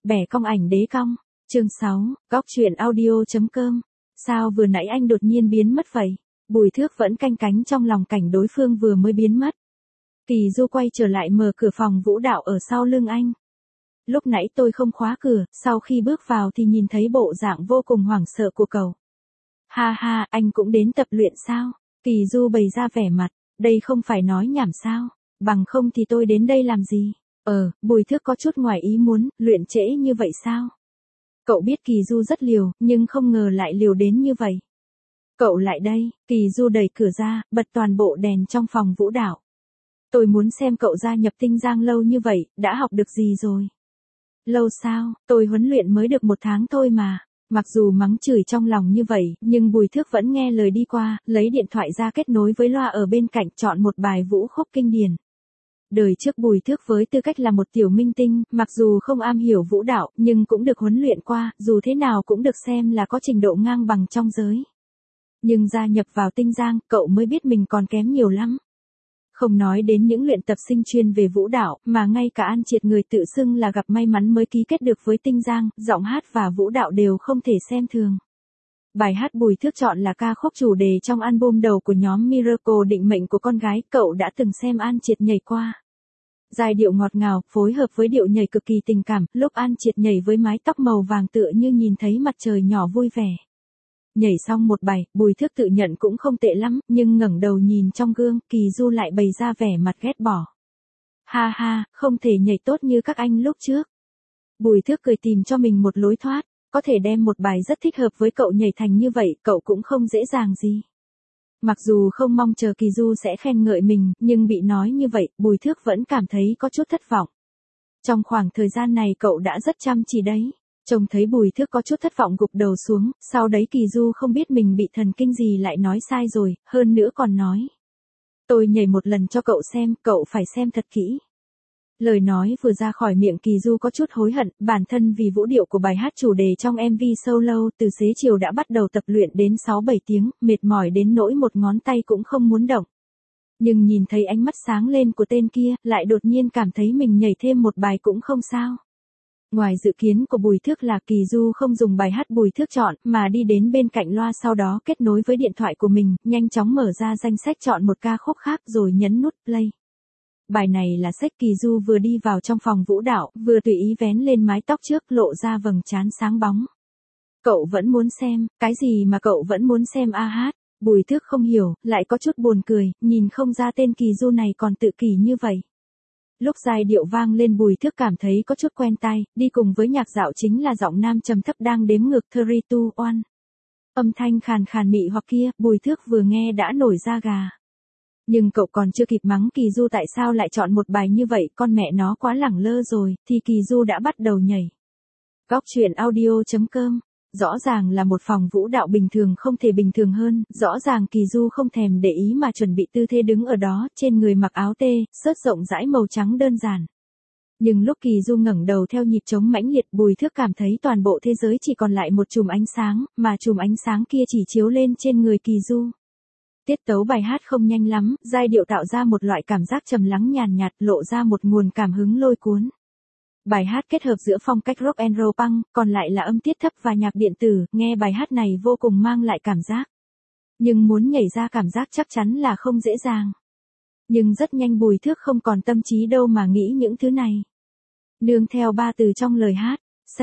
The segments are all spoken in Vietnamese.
bẻ cong ảnh đế cong. Chương 6, góc truyện audio.com. Sao vừa nãy anh đột nhiên biến mất vậy? Bùi Thước vẫn canh cánh trong lòng cảnh đối phương vừa mới biến mất. Kỳ Du quay trở lại mở cửa phòng vũ đạo ở sau lưng anh. Lúc nãy tôi không khóa cửa, sau khi bước vào thì nhìn thấy bộ dạng vô cùng hoảng sợ của cậu. Ha ha, anh cũng đến tập luyện sao? Kỳ Du bày ra vẻ mặt, đây không phải nói nhảm sao? Bằng không thì tôi đến đây làm gì? Bùi Thước có chút ngoài ý muốn, luyện trễ như vậy sao? Cậu biết Kỳ Du rất liều, nhưng không ngờ lại liều đến như vậy. Cậu lại đây, Kỳ Du đẩy cửa ra, bật toàn bộ đèn trong phòng vũ đạo. Tôi muốn xem cậu gia nhập Tinh Giang lâu như vậy, đã học được gì rồi? Lâu sao, tôi huấn luyện mới được 1 tháng thôi mà. Mặc dù mắng chửi trong lòng như vậy, nhưng Bùi Thước vẫn nghe lời đi qua, lấy điện thoại ra kết nối với loa ở bên cạnh chọn một bài vũ khúc kinh điển. Đời trước Bùi Thước với tư cách là một tiểu minh tinh, mặc dù không am hiểu vũ đạo, nhưng cũng được huấn luyện qua, dù thế nào cũng được xem là có trình độ ngang bằng trong giới. Nhưng gia nhập vào Tinh Giang, cậu mới biết mình còn kém nhiều lắm. Không nói đến những luyện tập sinh chuyên về vũ đạo, mà ngay cả An Triệt người tự xưng là gặp may mắn mới ký kết được với Tinh Giang, giọng hát và vũ đạo đều không thể xem thường. Bài hát Bùi Thước chọn là ca khúc chủ đề trong album đầu của nhóm Miracle Định Mệnh của con gái, cậu đã từng xem An Triệt nhảy qua. Giai điệu ngọt ngào, phối hợp với điệu nhảy cực kỳ tình cảm, lúc An Triệt nhảy với mái tóc màu vàng tựa như nhìn thấy mặt trời nhỏ vui vẻ. Nhảy xong một bài, Bùi Thước tự nhận cũng không tệ lắm, nhưng ngẩng đầu nhìn trong gương, Kỳ Du lại bày ra vẻ mặt ghét bỏ. Ha ha, không thể nhảy tốt như các anh lúc trước. Bùi Thước cười tìm cho mình một lối thoát, có thể đem một bài rất thích hợp với cậu nhảy thành như vậy, cậu cũng không dễ dàng gì. Mặc dù không mong chờ Kỳ Du sẽ khen ngợi mình, nhưng bị nói như vậy, Bùi Thước vẫn cảm thấy có chút thất vọng. Trong khoảng thời gian này cậu đã rất chăm chỉ đấy. Trông thấy Bùi Thước có chút thất vọng gục đầu xuống, sau đấy Kỳ Du không biết mình bị thần kinh gì lại nói sai rồi, hơn nữa còn nói. Tôi nhảy một lần cho cậu xem, cậu phải xem thật kỹ. Lời nói vừa ra khỏi miệng Kỳ Du có chút hối hận, bản thân vì vũ điệu của bài hát chủ đề trong MV Solo từ xế chiều đã bắt đầu tập luyện đến 6-7 tiếng, mệt mỏi đến nỗi một ngón tay cũng không muốn động. Nhưng nhìn thấy ánh mắt sáng lên của tên kia, lại đột nhiên cảm thấy mình nhảy thêm một bài cũng không sao. Ngoài dự kiến của Bùi Thước là Kỳ Du không dùng bài hát Bùi Thước chọn, mà đi đến bên cạnh loa sau đó kết nối với điện thoại của mình, nhanh chóng mở ra danh sách chọn một ca khúc khác rồi nhấn nút play. Bài này là sách. Kỳ Du vừa đi vào trong phòng vũ đạo, vừa tùy ý vén lên mái tóc trước lộ ra vầng trán sáng bóng. Cậu vẫn muốn xem, cái gì mà cậu vẫn muốn xem a hát? Bùi Thước không hiểu, lại có chút buồn cười, nhìn không ra tên Kỳ Du này còn tự kỷ như vậy. Lúc giai điệu vang lên Bùi Thước cảm thấy có chút quen tai, đi cùng với nhạc dạo chính là giọng nam trầm thấp đang đếm ngược 3, 2, 1. Âm thanh khàn khàn mị hoặc kia, Bùi Thước vừa nghe đã nổi da gà. Nhưng cậu còn chưa kịp mắng Kỳ Du tại sao lại chọn một bài như vậy, con mẹ nó quá lẳng lơ rồi, thì Kỳ Du đã bắt đầu nhảy. Góc truyện audio.com. Rõ ràng là một phòng vũ đạo bình thường không thể bình thường hơn, rõ ràng Kỳ Du không thèm để ý mà chuẩn bị tư thế đứng ở đó, trên người mặc áo tê, sớt rộng rãi màu trắng đơn giản. Nhưng lúc Kỳ Du ngẩng đầu theo nhịp trống mãnh liệt, Bùi Thước cảm thấy toàn bộ thế giới chỉ còn lại một chùm ánh sáng, mà chùm ánh sáng kia chỉ chiếu lên trên người Kỳ Du. Tiết tấu bài hát không nhanh lắm, giai điệu tạo ra một loại cảm giác trầm lắng nhàn nhạt, lộ ra một nguồn cảm hứng lôi cuốn. Bài hát kết hợp giữa phong cách rock and roll punk, còn lại là âm tiết thấp và nhạc điện tử, nghe bài hát này vô cùng mang lại cảm giác. Nhưng muốn nhảy ra cảm giác chắc chắn là không dễ dàng. Nhưng rất nhanh Bùi Thước không còn tâm trí đâu mà nghĩ những thứ này. Nương theo 3 từ trong lời hát,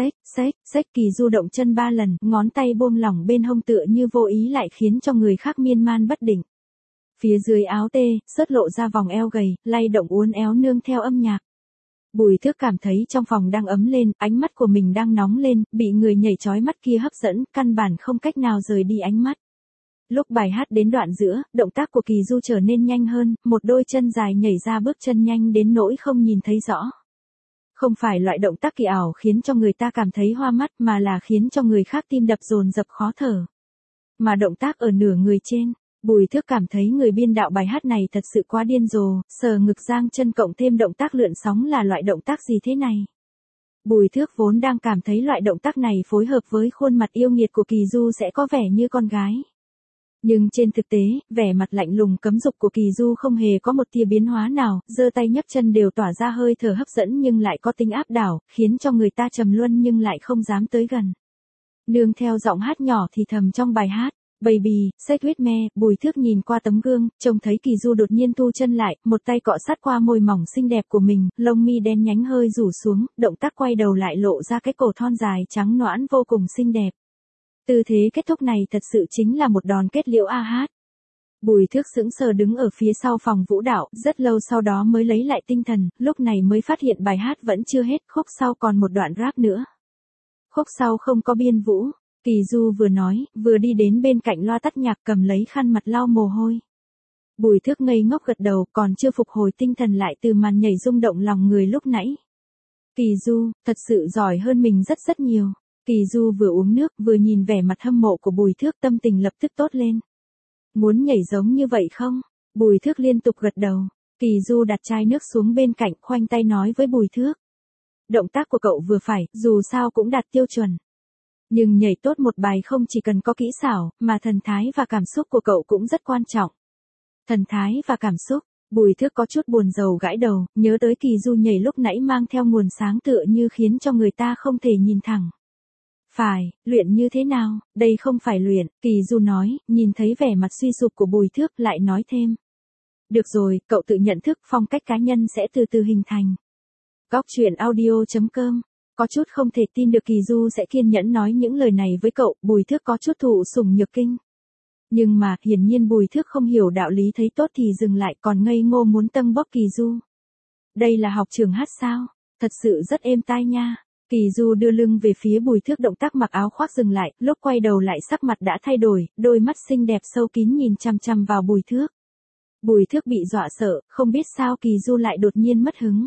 xếch, Kỳ Du động chân 3 lần, ngón tay buông lỏng bên hông tựa như vô ý lại khiến cho người khác miên man bất định. Phía dưới áo tê, sớt lộ ra vòng eo gầy, lay động uốn éo nương theo âm nhạc. Bùi Thước cảm thấy trong phòng đang ấm lên, ánh mắt của mình đang nóng lên, bị người nhảy chói mắt kia hấp dẫn, căn bản không cách nào rời đi ánh mắt. Lúc bài hát đến đoạn giữa, động tác của Kỳ Du trở nên nhanh hơn, một đôi chân dài nhảy ra bước chân nhanh đến nỗi không nhìn thấy rõ. Không phải loại động tác kỳ ảo khiến cho người ta cảm thấy hoa mắt mà là khiến cho người khác tim đập dồn dập khó thở. Mà động tác ở nửa người trên. Bùi Thước cảm thấy người biên đạo bài hát này thật sự quá điên rồ, sờ ngực giang chân cộng thêm động tác lượn sóng là loại động tác gì thế này. Bùi Thước vốn đang cảm thấy loại động tác này phối hợp với khuôn mặt yêu nghiệt của Kỳ Du sẽ có vẻ như con gái. Nhưng trên thực tế, vẻ mặt lạnh lùng cấm dục của Kỳ Du không hề có một tia biến hóa nào, giơ tay nhấc chân đều tỏa ra hơi thở hấp dẫn nhưng lại có tính áp đảo, khiến cho người ta trầm luân nhưng lại không dám tới gần. Nương theo giọng hát nhỏ thì thầm trong bài hát. Baby, Sex with me, Bùi Thước nhìn qua tấm gương, trông thấy Kỳ Du đột nhiên thu chân lại, một tay cọ sát qua môi mỏng xinh đẹp của mình, lông mi đen nhánh hơi rủ xuống, động tác quay đầu lại lộ ra cái cổ thon dài trắng nõn vô cùng xinh đẹp. Tư thế kết thúc này thật sự chính là một đòn kết liễu a hát. Bùi Thước sững sờ đứng ở phía sau phòng vũ đạo, rất lâu sau đó mới lấy lại tinh thần, lúc này mới phát hiện bài hát vẫn chưa hết, khúc sau còn một đoạn rap nữa. Khúc sau không có biên vũ. Kỳ Du vừa nói, vừa đi đến bên cạnh loa tắt nhạc cầm lấy khăn mặt lau mồ hôi. Bùi Thước ngây ngốc gật đầu, còn chưa phục hồi tinh thần lại từ màn nhảy rung động lòng người lúc nãy. Kỳ Du, thật sự giỏi hơn mình rất rất nhiều. Kỳ Du vừa uống nước, vừa nhìn vẻ mặt hâm mộ của Bùi Thước, tâm tình lập tức tốt lên. Muốn nhảy giống như vậy không? Bùi Thước liên tục gật đầu. Kỳ Du đặt chai nước xuống bên cạnh, khoanh tay nói với Bùi Thước. Động tác của cậu vừa phải, dù sao cũng đạt tiêu chuẩn. Nhưng nhảy tốt một bài không chỉ cần có kỹ xảo, mà thần thái và cảm xúc của cậu cũng rất quan trọng. Thần thái và cảm xúc, Bùi Thước có chút buồn rầu gãi đầu, nhớ tới Kỳ Du nhảy lúc nãy mang theo nguồn sáng tựa như khiến cho người ta không thể nhìn thẳng. Phải, luyện như thế nào, đây không phải luyện, Kỳ Du nói, nhìn thấy vẻ mặt suy sụp của Bùi Thước lại nói thêm. Được rồi, cậu tự nhận thức, phong cách cá nhân sẽ từ từ hình thành. Góc truyện audio.com. Có chút không thể tin được Kỳ Du sẽ kiên nhẫn nói những lời này với cậu, Bùi Thước có chút thụ sủng nhược kinh. Nhưng mà, hiển nhiên Bùi Thước không hiểu đạo lý, thấy tốt thì dừng lại, còn ngây ngô muốn tâng bốc Kỳ Du. Đây là học trường hát sao? Thật sự rất êm tai nha. Kỳ Du đưa lưng về phía Bùi Thước, động tác mặc áo khoác dừng lại, lúc quay đầu lại sắc mặt đã thay đổi, đôi mắt xinh đẹp sâu kín nhìn chằm chằm vào Bùi Thước. Bùi Thước bị dọa sợ, không biết sao Kỳ Du lại đột nhiên mất hứng.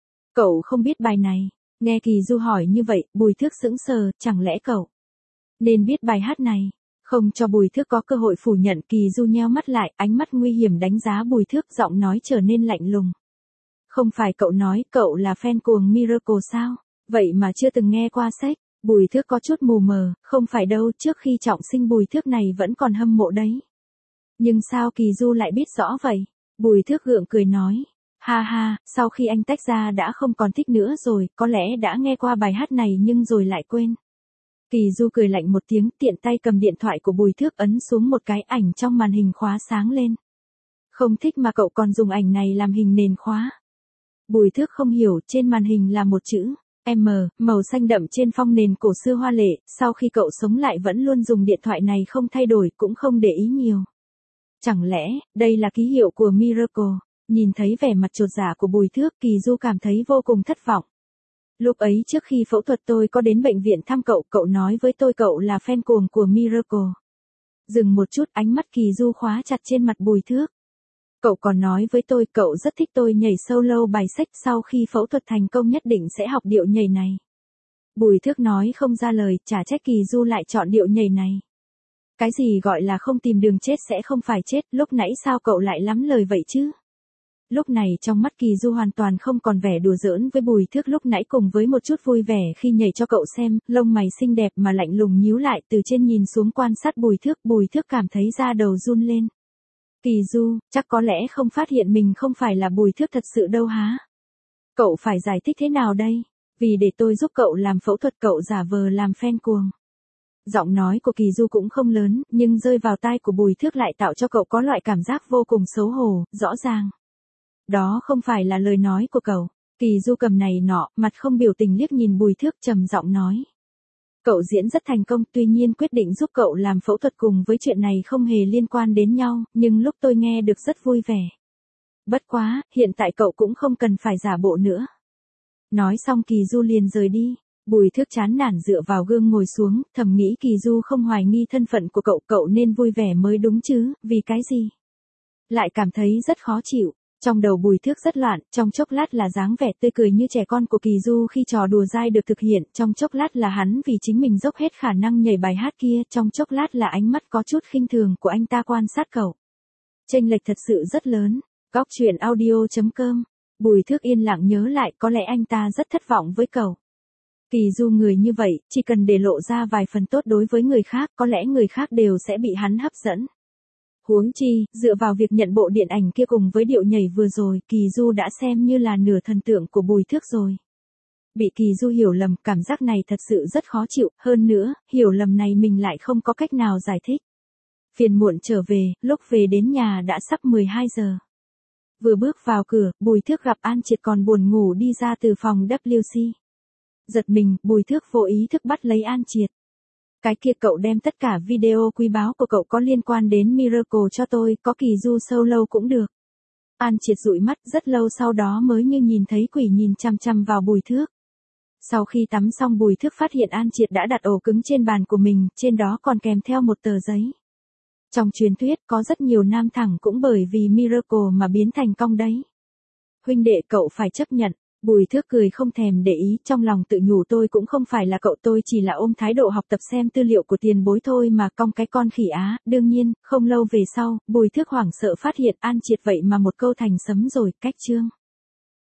Cậu không biết bài này. Nghe Kỳ Du hỏi như vậy, Bùi Thước sững sờ, chẳng lẽ cậu nên biết bài hát này? Không cho Bùi Thước có cơ hội phủ nhận, Kỳ Du nheo mắt lại, ánh mắt nguy hiểm đánh giá Bùi Thước, giọng nói trở nên lạnh lùng. Không phải cậu nói cậu là fan cuồng Miracle sao? Vậy mà chưa từng nghe qua sách. Bùi Thước có chút mù mờ, không phải đâu, trước khi trọng sinh Bùi Thước này vẫn còn hâm mộ đấy. Nhưng sao Kỳ Du lại biết rõ vậy? Bùi Thước gượng cười nói. Ha ha, sau khi anh tách ra đã không còn thích nữa rồi, có lẽ đã nghe qua bài hát này nhưng rồi lại quên. Kỳ Du cười lạnh một tiếng, tiện tay cầm điện thoại của Bùi Thước ấn xuống một cái, ảnh trong màn hình khóa sáng lên. Không thích mà cậu còn dùng ảnh này làm hình nền khóa. Bùi Thước không hiểu, trên màn hình là một chữ M, màu xanh đậm trên phong nền cổ xưa hoa lệ, sau khi cậu sống lại vẫn luôn dùng điện thoại này không thay đổi, cũng không để ý nhiều. Chẳng lẽ, đây là ký hiệu của Miracle? Nhìn thấy vẻ mặt chột dạ của Bùi Thước, Kỳ Du cảm thấy vô cùng thất vọng. Lúc ấy trước khi phẫu thuật tôi có đến bệnh viện thăm cậu, cậu nói với tôi cậu là fan cuồng của Miracle. Dừng một chút, ánh mắt Kỳ Du khóa chặt trên mặt Bùi Thước. Cậu còn nói với tôi cậu rất thích tôi nhảy solo bài sách, sau khi phẫu thuật thành công nhất định sẽ học điệu nhảy này. Bùi Thước nói không ra lời, chả trách Kỳ Du lại chọn điệu nhảy này. Cái gì gọi là không tìm đường chết sẽ không phải chết, lúc nãy sao cậu lại lắm lời vậy chứ? Lúc này trong mắt Kỳ Du hoàn toàn không còn vẻ đùa giỡn với Bùi Thước lúc nãy, cùng với một chút vui vẻ khi nhảy cho cậu xem, lông mày xinh đẹp mà lạnh lùng nhíu lại, từ trên nhìn xuống quan sát Bùi Thước cảm thấy da đầu run lên. Kỳ Du, chắc có lẽ không phát hiện mình không phải là Bùi Thước thật sự đâu hả? Cậu phải giải thích thế nào đây? Vì để tôi giúp cậu làm phẫu thuật cậu giả vờ làm fan cuồng. Giọng nói của Kỳ Du cũng không lớn, nhưng rơi vào tai của Bùi Thước lại tạo cho cậu có loại cảm giác vô cùng xấu hổ, rõ ràng. Đó không phải là lời nói của cậu. Kỳ Du cầm này nọ, mặt không biểu tình liếc nhìn Bùi Thước, trầm giọng nói. Cậu diễn rất thành công, tuy nhiên quyết định giúp cậu làm phẫu thuật cùng với chuyện này không hề liên quan đến nhau, nhưng lúc tôi nghe được rất vui vẻ. Bất quá, hiện tại cậu cũng không cần phải giả bộ nữa. Nói xong Kỳ Du liền rời đi. Bùi Thước chán nản dựa vào gương ngồi xuống, thầm nghĩ Kỳ Du không hoài nghi thân phận của cậu nên vui vẻ mới đúng chứ, vì cái gì? Lại cảm thấy rất khó chịu. Trong đầu Bùi Thước rất loạn, trong chốc lát là dáng vẻ tươi cười như trẻ con của Kỳ Du khi trò đùa dai được thực hiện, trong chốc lát là hắn vì chính mình dốc hết khả năng nhảy bài hát kia, trong chốc lát là ánh mắt có chút khinh thường của anh ta quan sát cậu. Chênh lệch thật sự rất lớn. Góc truyện audio.com. Bùi Thước yên lặng nhớ lại, có lẽ anh ta rất thất vọng với cậu. Kỳ Du người như vậy, chỉ cần để lộ ra vài phần tốt đối với người khác, có lẽ người khác đều sẽ bị hắn hấp dẫn. Huống chi, dựa vào việc nhận bộ điện ảnh kia cùng với điệu nhảy vừa rồi, Kỳ Du đã xem như là nửa thần tượng của Bùi Thước rồi. Bị Kỳ Du hiểu lầm, cảm giác này thật sự rất khó chịu, hơn nữa, hiểu lầm này mình lại không có cách nào giải thích. Phiền muộn trở về, lúc về đến nhà đã sắp 12 giờ. Vừa bước vào cửa, Bùi Thước gặp An Triệt còn buồn ngủ đi ra từ phòng WC. Giật mình, Bùi Thước vô ý thức bắt lấy An Triệt. Cái kia cậu đem tất cả video quý báu của cậu có liên quan đến Miracle cho tôi, có Kỳ Du solo cũng được. An Triệt dụi mắt rất lâu sau đó mới như nhìn thấy quỷ nhìn chằm chằm vào Bùi Thước. Sau khi tắm xong Bùi Thước phát hiện An Triệt đã đặt ổ cứng trên bàn của mình, trên đó còn kèm theo một tờ giấy. Trong truyền thuyết có rất nhiều nam thẳng cũng bởi vì Miracle mà biến thành cong đấy. Huynh đệ cậu phải chấp nhận. Bùi Thước cười không thèm để ý, trong lòng tự nhủ tôi cũng không phải là cậu, tôi chỉ là ôm thái độ học tập xem tư liệu của tiền bối thôi mà, cong cái con khỉ á. Đương nhiên, không lâu về sau, Bùi Thước hoảng sợ phát hiện An Triệt vậy mà một câu thành sấm rồi, cách chương.